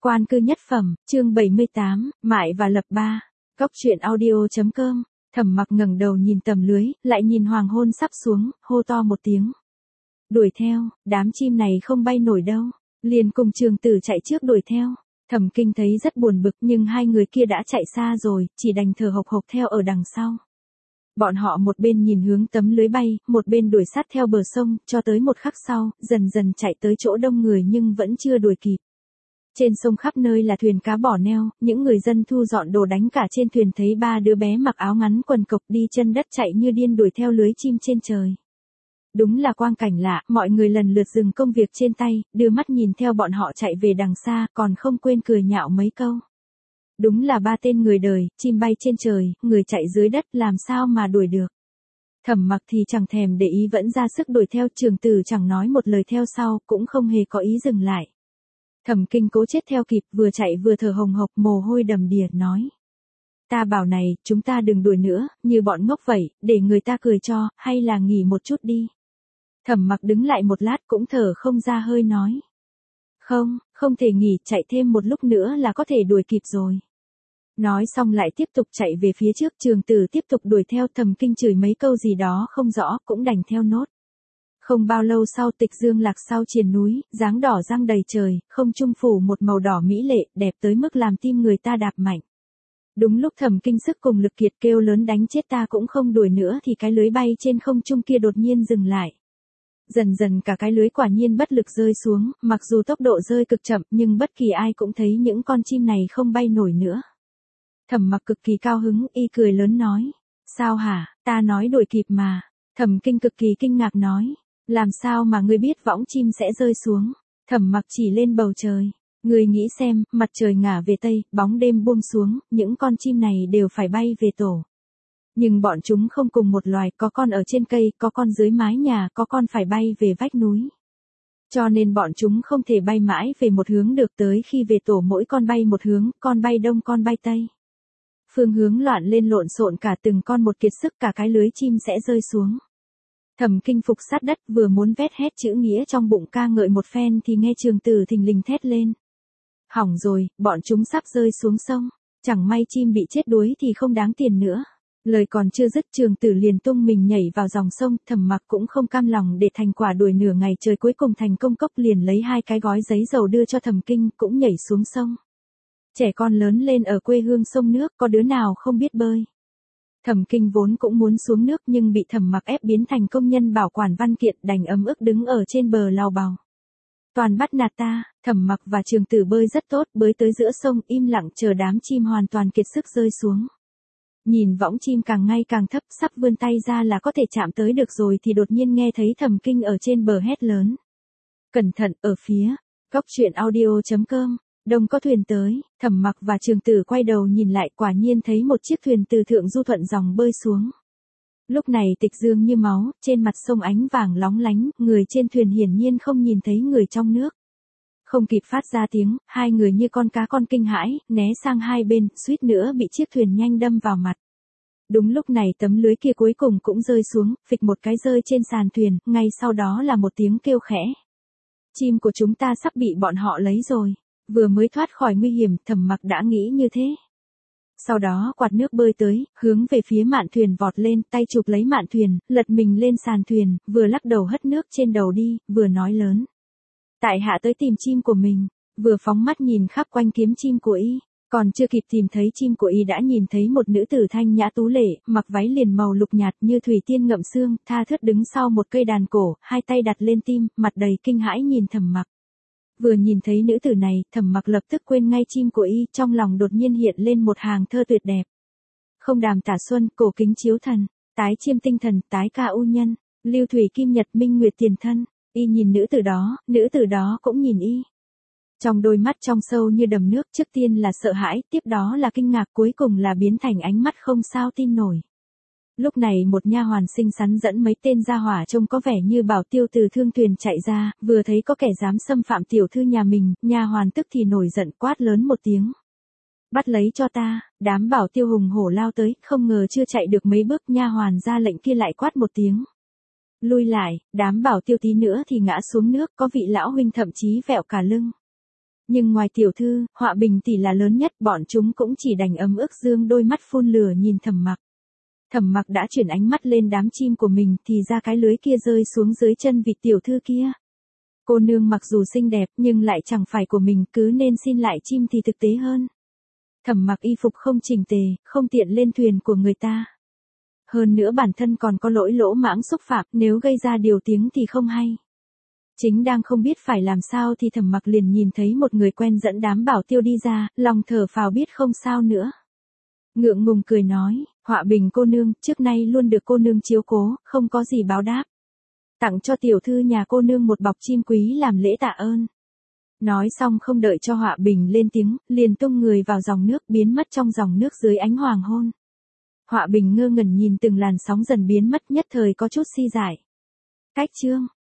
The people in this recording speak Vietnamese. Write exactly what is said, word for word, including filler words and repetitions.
Quan cư nhất phẩm, chương bảy mươi tám, Mại và Lập Ba. Góc truyện audio chấm com. Thẩm Mặc ngẩng đầu nhìn tầm lưới, lại nhìn hoàng hôn sắp xuống, hô to một tiếng. Đuổi theo, đám chim này không bay nổi đâu. Liền cùng Trường Tử chạy trước đuổi theo. Thẩm Kinh thấy rất buồn bực nhưng hai người kia đã chạy xa rồi, chỉ đành thở hộc hộc theo ở đằng sau. Bọn họ một bên nhìn hướng tấm lưới bay, một bên đuổi sát theo bờ sông, cho tới một khắc sau, dần dần chạy tới chỗ đông người nhưng vẫn chưa đuổi kịp. Trên sông khắp nơi là thuyền cá bỏ neo, những người dân thu dọn đồ đánh cả trên thuyền thấy ba đứa bé mặc áo ngắn quần cộc đi chân đất chạy như điên đuổi theo lưới chim trên trời. Đúng là quang cảnh lạ, mọi người lần lượt dừng công việc trên tay, đưa mắt nhìn theo bọn họ chạy về đằng xa, còn không quên cười nhạo mấy câu. Đúng là ba tên người đời, chim bay trên trời, người chạy dưới đất làm sao mà đuổi được. Thẩm Mặc thì chẳng thèm để ý vẫn ra sức đuổi theo, Trường Tử chẳng nói một lời theo sau, cũng không hề có ý dừng lại. Thẩm Kinh cố chết theo kịp, vừa chạy vừa thở hồng hộc mồ hôi đầm đìa, nói. Ta bảo này, chúng ta đừng đuổi nữa, như bọn ngốc vậy, để người ta cười cho, hay là nghỉ một chút đi. Thẩm Mặc đứng lại một lát cũng thở không ra hơi nói. Không, không thể nghỉ, chạy thêm một lúc nữa là có thể đuổi kịp rồi. Nói xong lại tiếp tục chạy về phía trước, Trường Tử tiếp tục đuổi theo, Thẩm Kinh chửi mấy câu gì đó không rõ, cũng đành theo nốt. Không bao lâu sau, Tịch Dương lạc sau triền núi, dáng đỏ răng đầy trời, không trung phủ một màu đỏ mỹ lệ, đẹp tới mức làm tim người ta đạp mạnh. Đúng lúc Thẩm Kinh sức cùng lực kiệt kêu lớn đánh chết ta cũng không đuổi nữa thì cái lưới bay trên không trung kia đột nhiên dừng lại. Dần dần cả cái lưới quả nhiên bất lực rơi xuống, mặc dù tốc độ rơi cực chậm nhưng bất kỳ ai cũng thấy những con chim này không bay nổi nữa. Thẩm Mặc cực kỳ cao hứng, y cười lớn nói. Sao hả, ta nói đuổi kịp mà. Thẩm Kinh cực kỳ kinh ngạc nói. Làm sao mà ngươi biết võng chim sẽ rơi xuống? Thẩm Mặc chỉ lên bầu trời. Ngươi nghĩ xem, mặt trời ngả về tây, bóng đêm buông xuống, những con chim này đều phải bay về tổ. Nhưng bọn chúng không cùng một loài, có con ở trên cây, có con dưới mái nhà, có con phải bay về vách núi. Cho nên bọn chúng không thể bay mãi về một hướng được, tới khi về tổ mỗi con bay một hướng, con bay đông con bay tây. Phương hướng loạn lên lộn xộn cả, từng con một kiệt sức, cả cái lưới chim sẽ rơi xuống. Thẩm Kinh phục sát đất, vừa muốn vét hét chữ nghĩa trong bụng ca ngợi một phen thì nghe Trường Tử thình lình thét lên. Hỏng rồi, bọn chúng sắp rơi xuống sông, chẳng may chim bị chết đuối thì không đáng tiền nữa. Lời còn chưa dứt, Trường Tử liền tung mình nhảy vào dòng sông, Thẩm Mặc cũng không cam lòng để thành quả đuổi nửa ngày trời cuối cùng thành công, cốc liền lấy hai cái gói giấy dầu đưa cho Thẩm Kinh, cũng nhảy xuống sông. Trẻ con lớn lên ở quê hương sông nước, có đứa nào không biết bơi. Thẩm Kinh vốn cũng muốn xuống nước nhưng bị Thẩm Mặc ép biến thành công nhân bảo quản văn kiện, đành ấm ức đứng ở trên bờ lau bào. Toàn bắt nạt ta. Thẩm Mặc và Trường Tử bơi rất tốt, bơi tới giữa sông im lặng chờ đám chim hoàn toàn kiệt sức rơi xuống. Nhìn võng chim càng ngày càng thấp, sắp vươn tay ra là có thể chạm tới được rồi thì đột nhiên nghe thấy Thẩm Kinh ở trên bờ hét lớn. Cẩn thận, ở phía. Góc truyện audio chấm com. Đông có thuyền tới. Thẩm Mặc và Trường Tử quay đầu nhìn lại, quả nhiên thấy một chiếc thuyền từ thượng du thuận dòng bơi xuống. Lúc này Tịch Dương như máu, trên mặt sông ánh vàng lóng lánh, người trên thuyền hiển nhiên không nhìn thấy người trong nước. Không kịp phát ra tiếng, hai người như con cá con kinh hãi, né sang hai bên, suýt nữa bị chiếc thuyền nhanh đâm vào mặt. Đúng lúc này tấm lưới kia cuối cùng cũng rơi xuống, phịch một cái rơi trên sàn thuyền, ngay sau đó là một tiếng kêu khẽ. Chim của chúng ta sắp bị bọn họ lấy rồi. Vừa mới thoát khỏi nguy hiểm, Thẩm Mặc đã nghĩ như thế. Sau đó quạt nước bơi tới, hướng về phía mạn thuyền vọt lên, tay chụp lấy mạn thuyền, lật mình lên sàn thuyền, vừa lắc đầu hất nước trên đầu đi, vừa nói lớn. Tại hạ tới tìm chim của mình, vừa phóng mắt nhìn khắp quanh kiếm chim của y, còn chưa kịp tìm thấy chim của y đã nhìn thấy một nữ tử thanh nhã tú lệ, mặc váy liền màu lục nhạt như thủy tiên ngậm sương, tha thướt đứng sau một cây đàn cổ, hai tay đặt lên tim, mặt đầy kinh hãi nhìn Thẩm Mặc. Vừa nhìn thấy nữ tử này, Thẩm Mặc lập tức quên ngay chim của y, trong lòng đột nhiên hiện lên một hàng thơ tuyệt đẹp. Không đàm tả xuân, cổ kính chiếu thần, tái chiêm tinh thần, tái ca u nhân, lưu thủy kim nhật minh nguyệt tiền thân. Y nhìn nữ tử đó, nữ tử đó cũng nhìn y. Trong đôi mắt trong sâu như đầm nước, trước tiên là sợ hãi, tiếp đó là kinh ngạc, cuối cùng là biến thành ánh mắt không sao tin nổi. Lúc này một nha hoàn xinh xắn dẫn mấy tên gia hỏa trông có vẻ như bảo tiêu từ thương thuyền chạy ra, vừa thấy có kẻ dám xâm phạm tiểu thư nhà mình, nha hoàn tức thì nổi giận quát lớn một tiếng. Bắt lấy cho ta. Đám bảo tiêu hùng hổ lao tới, không ngờ chưa chạy được mấy bước, nha hoàn ra lệnh kia lại quát một tiếng. Lui lại. Đám bảo tiêu tí nữa thì ngã xuống nước, có vị lão huynh thậm chí vẹo cả lưng. Nhưng ngoài tiểu thư, Họa Bình tỷ là lớn nhất, bọn chúng cũng chỉ đành ấm ức dương đôi mắt phun lửa nhìn Thẩm Mặc. Thẩm Mặc đã chuyển ánh mắt lên đám chim của mình thì ra cái lưới kia rơi xuống dưới chân vị tiểu thư kia. Cô nương mặc dù xinh đẹp nhưng lại chẳng phải của mình, cứ nên xin lại chim thì thực tế hơn. Thẩm Mặc y phục không chỉnh tề, không tiện lên thuyền của người ta. Hơn nữa bản thân còn có lỗi lỗ mãng xúc phạm, nếu gây ra điều tiếng thì không hay. Chính đang không biết phải làm sao thì Thẩm Mặc liền nhìn thấy một người quen dẫn đám bảo tiêu đi ra, lòng thở phào biết không sao nữa. Ngượng ngùng cười nói, Họa Bình cô nương, trước nay luôn được cô nương chiếu cố, không có gì báo đáp. Tặng cho tiểu thư nhà cô nương một bọc chim quý làm lễ tạ ơn. Nói xong không đợi cho Họa Bình lên tiếng, liền tung người vào dòng nước biến mất trong dòng nước dưới ánh hoàng hôn. Họa Bình ngơ ngẩn nhìn từng làn sóng dần biến mất, nhất thời có chút si dại. Cách chương